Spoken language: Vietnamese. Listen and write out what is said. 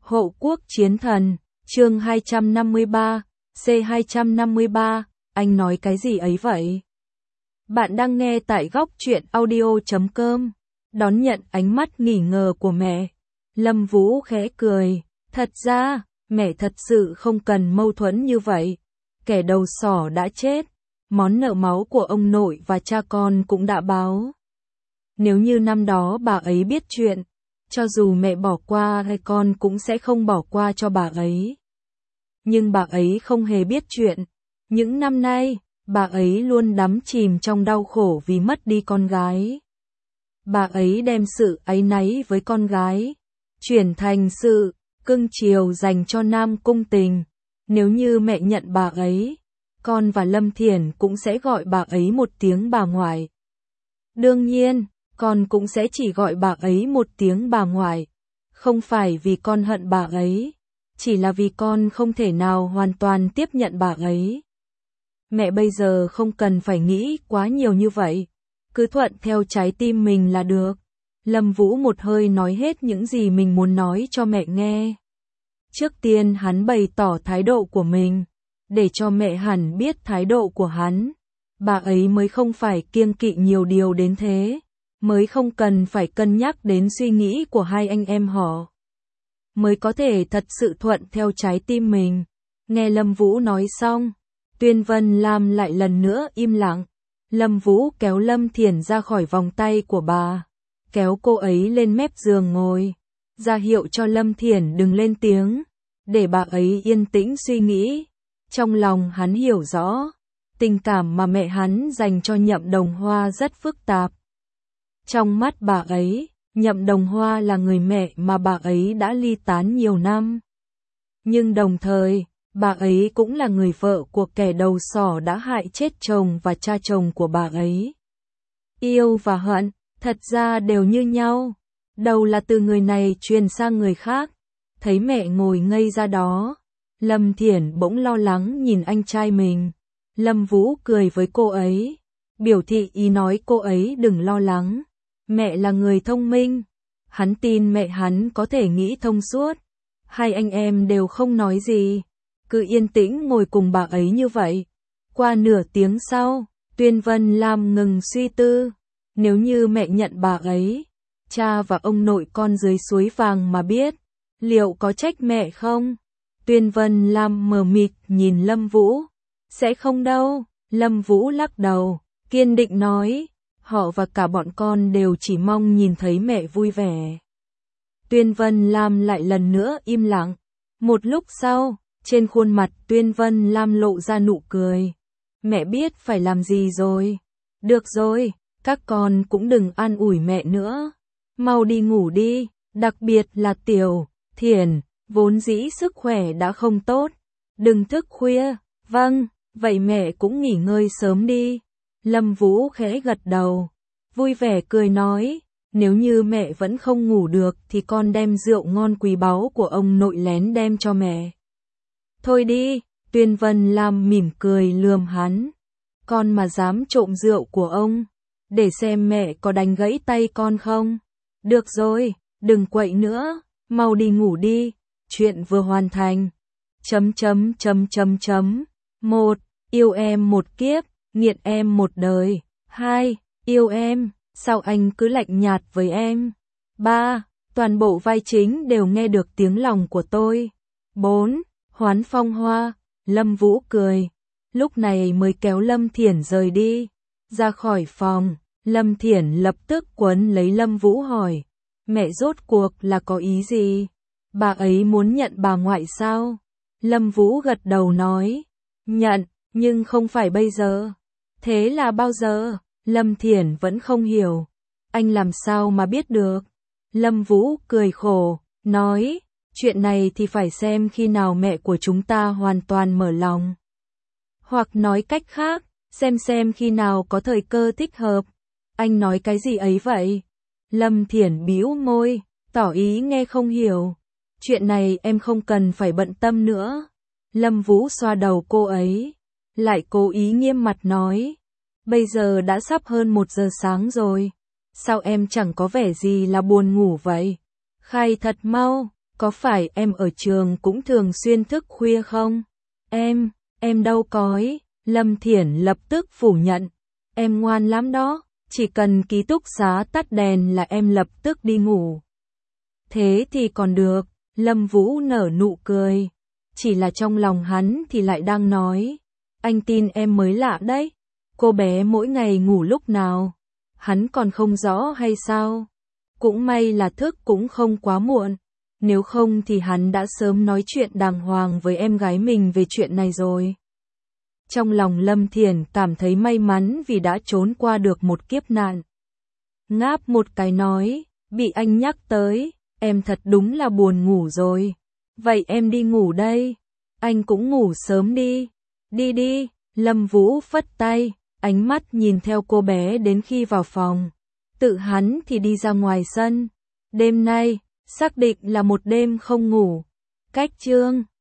Hộ quốc chiến thần, chương 253, C253, anh nói cái gì ấy vậy? Bạn đang nghe tại góc truyện audio.com. Đón nhận ánh mắt nghi ngờ của mẹ, Lâm Vũ khẽ cười. Thật ra, mẹ thật sự không cần mâu thuẫn như vậy. Kẻ đầu sỏ đã chết, món nợ máu của ông nội và cha con cũng đã báo. Nếu như năm đó bà ấy biết chuyện, cho dù mẹ bỏ qua hay con cũng sẽ không bỏ qua cho bà ấy. Nhưng bà ấy không hề biết chuyện. Những năm nay, bà ấy luôn đắm chìm trong đau khổ vì mất đi con gái. Bà ấy đem sự áy náy với con gái chuyển thành sự cưng chiều dành cho Nam Cung Tình. Nếu như mẹ nhận bà ấy, con và Lâm Thiển cũng sẽ gọi bà ấy một tiếng bà ngoại. Đương nhiên, con cũng sẽ chỉ gọi bà ấy một tiếng bà ngoại. Không phải vì con hận bà ấy, chỉ là vì con không thể nào hoàn toàn tiếp nhận bà ấy. Mẹ bây giờ không cần phải nghĩ quá nhiều như vậy, cứ thuận theo trái tim mình là được. Lâm Vũ một hơi nói hết những gì mình muốn nói cho mẹ nghe. Trước tiên hắn bày tỏ thái độ của mình, để cho mẹ hẳn biết thái độ của hắn. Bà ấy mới không phải kiêng kỵ nhiều điều đến thế, mới không cần phải cân nhắc đến suy nghĩ của hai anh em họ, mới có thể thật sự thuận theo trái tim mình. Nghe Lâm Vũ nói xong, Tuyên Vân Lam lại lần nữa im lặng. Lâm Vũ kéo Lâm Thiển ra khỏi vòng tay của bà, kéo cô ấy lên mép giường ngồi, ra hiệu cho Lâm Thiển đừng lên tiếng, để bà ấy yên tĩnh suy nghĩ. Trong lòng hắn hiểu rõ, tình cảm mà mẹ hắn dành cho Nhậm Đồng Hoa rất phức tạp. Trong mắt bà ấy, Nhậm Đồng Hoa là người mẹ mà bà ấy đã ly tán nhiều năm. Nhưng đồng thời, bà ấy cũng là người vợ của kẻ đầu sỏ đã hại chết chồng và cha chồng của bà ấy. Yêu và hận, thật ra đều như nhau. Đầu là từ người này truyền sang người khác. Thấy mẹ ngồi ngây ra đó, Lâm Thiển bỗng lo lắng nhìn anh trai mình. Lâm Vũ cười với cô ấy, biểu thị ý nói cô ấy đừng lo lắng. Mẹ là người thông minh, hắn tin mẹ hắn có thể nghĩ thông suốt. Hai anh em đều không nói gì, cứ yên tĩnh ngồi cùng bà ấy như vậy. Qua nửa tiếng sau, Tuyên Vân Lam ngừng suy tư. Nếu như mẹ nhận bà ấy, cha và ông nội con dưới suối vàng mà biết, liệu có trách mẹ không? Tuyên Vân Lam mờ mịt nhìn Lâm Vũ. Sẽ không đâu, Lâm Vũ lắc đầu, kiên định nói, họ và cả bọn con đều chỉ mong nhìn thấy mẹ vui vẻ. Tuyên Vân Lam lại lần nữa im lặng. Một lúc sau, trên khuôn mặt Tuyên Vân Lam lộ ra nụ cười. Mẹ biết phải làm gì rồi. Được rồi, các con cũng đừng an ủi mẹ nữa. Mau đi ngủ đi, đặc biệt là Tiểu Thiển, vốn dĩ sức khỏe đã không tốt. Đừng thức khuya. Vâng, vậy mẹ cũng nghỉ ngơi sớm đi. Lâm Vũ khẽ gật đầu, vui vẻ cười nói, nếu như mẹ vẫn không ngủ được thì con đem rượu ngon quý báu của ông nội lén đem cho mẹ. Thôi đi, Tuyên Vân Lam mỉm cười lườm hắn. Con mà dám trộm rượu của ông, để xem mẹ có đánh gãy tay con không. Được rồi, đừng quậy nữa, mau đi ngủ đi, chuyện vừa hoàn thành. 1. Yêu em một kiếp, nghiện em một đời. 2. Yêu em, sao anh cứ lạnh nhạt với em. 3. Toàn bộ vai chính đều nghe được tiếng lòng của tôi. 4. Hoán phong hoa. Lâm Vũ cười, lúc này mới kéo Lâm Thiển rời đi. Ra khỏi phòng, Lâm Thiển lập tức quấn lấy Lâm Vũ hỏi, mẹ rốt cuộc là có ý gì? Bà ấy muốn nhận bà ngoại sao? Lâm Vũ gật đầu nói, nhận, nhưng không phải bây giờ. Thế là bao giờ? Lâm Thiển vẫn không hiểu. Anh làm sao mà biết được? Lâm Vũ cười khổ, nói, chuyện này thì phải xem khi nào mẹ của chúng ta hoàn toàn mở lòng. Hoặc nói cách khác, xem khi nào có thời cơ thích hợp. Anh nói cái gì ấy vậy? Lâm Thiển bĩu môi, tỏ ý nghe không hiểu. Chuyện này em không cần phải bận tâm nữa. Lâm Vũ xoa đầu cô ấy, lại cố ý nghiêm mặt nói, bây giờ đã sắp hơn 1 giờ sáng rồi. Sao em chẳng có vẻ gì là buồn ngủ vậy? Khai thật mau, có phải em ở trường cũng thường xuyên thức khuya không? Em đâu có ấy. Lâm Thiển lập tức phủ nhận. Em ngoan lắm đó, chỉ cần ký túc xá tắt đèn là em lập tức đi ngủ. Thế thì còn được, Lâm Vũ nở nụ cười. Chỉ là trong lòng hắn thì lại đang nói. Anh tin em mới lạ đấy. Cô bé mỗi ngày ngủ lúc nào? Hắn còn không rõ hay sao? Cũng may là thức cũng không quá muộn. Nếu không thì hắn đã sớm nói chuyện đàng hoàng với em gái mình về chuyện này rồi. Trong lòng Lâm Thiển cảm thấy may mắn vì đã trốn qua được một kiếp nạn. Ngáp một cái nói, bị anh nhắc tới, em thật đúng là buồn ngủ rồi. Vậy em đi ngủ đây. Anh cũng ngủ sớm đi. Đi đi, Lâm Vũ phất tay, ánh mắt nhìn theo cô bé đến khi vào phòng. Tự hắn thì đi ra ngoài sân. Đêm nay, xác định là một đêm không ngủ. Cách chương